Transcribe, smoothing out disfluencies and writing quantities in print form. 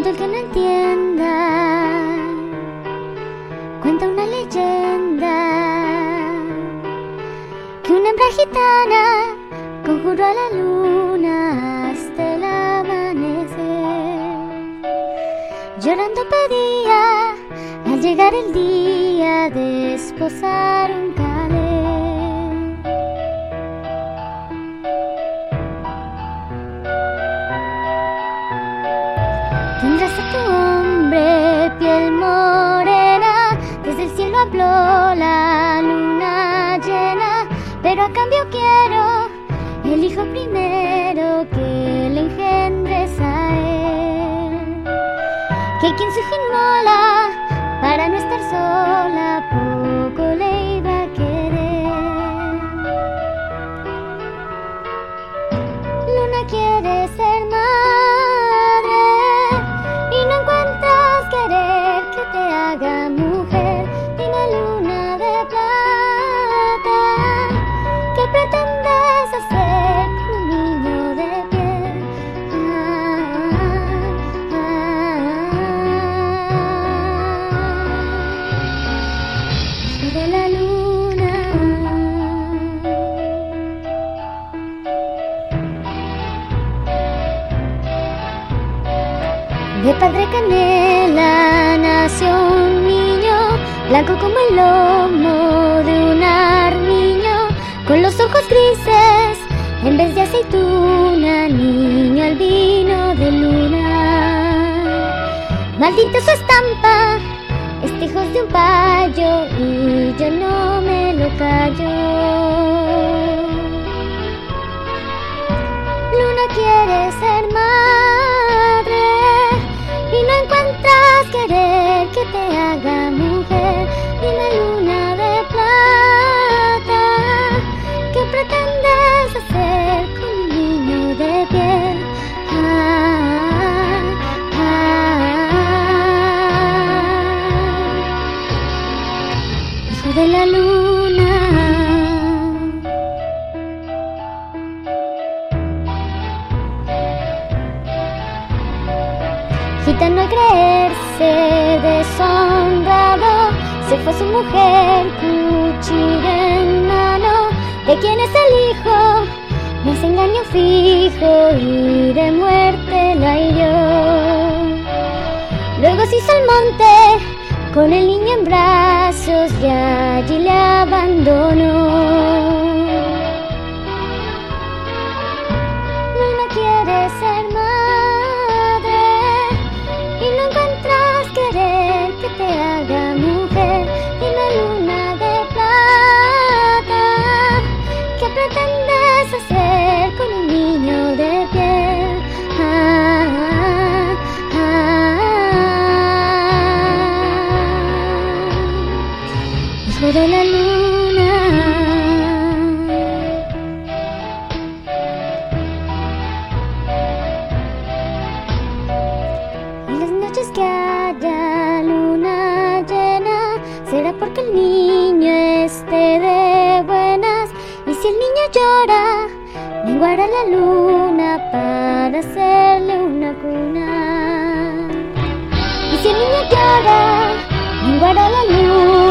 tonto el que no entienda, cuenta una leyenda que una hembra gitana conjuró a la luna hasta el amanecer. Llorando pedía al llegar el día de esposar un calé. Tendrás a tu hombre piel morena, desde el cielo habló la luna llena, pero a cambio quiero el hijo primero que le engendres a él. Que quien su hijo inmola para no estar sola, poco le iba a querer. Luna quiere ser madre y no encuentras querer que te haga mujer. Dime, luna de plata, ¿qué pretendes hacer con un niño de piel? Hijo de la luna. De padre canela nació un niño, blanco como el lomo de un armiño, con los ojos grises en vez de aceituna, niño albino de luna. Maldita su estampa, hijos de un payo, y yo no me lo callo. Luna quiere ser madre y no encuentras querer que te haga mujer. Dime, luna de plata, ¿qué pretendes hacer con un niño de piel? Hijo de la luna. Gitano al creerse deshonrado, se fue a su mujer cuchilla en mano. ¿De quién es el hijo? No es engaño fijo y de muerte la hirió. Luego se hizo al monte con el niño en brazos y allí le abandonó. Luna quiere ser madre y no encuentras querer que te haga mujer. Dime, luna de plata, ¿qué pretendes hacer con un niño de piel? Hijo de la luna. En las noches que haya luna llena, será porque el niño esté de buenas. Y si el niño llora, menguará la luna para hacerle una cuna. Y si el niño llora, menguará la luna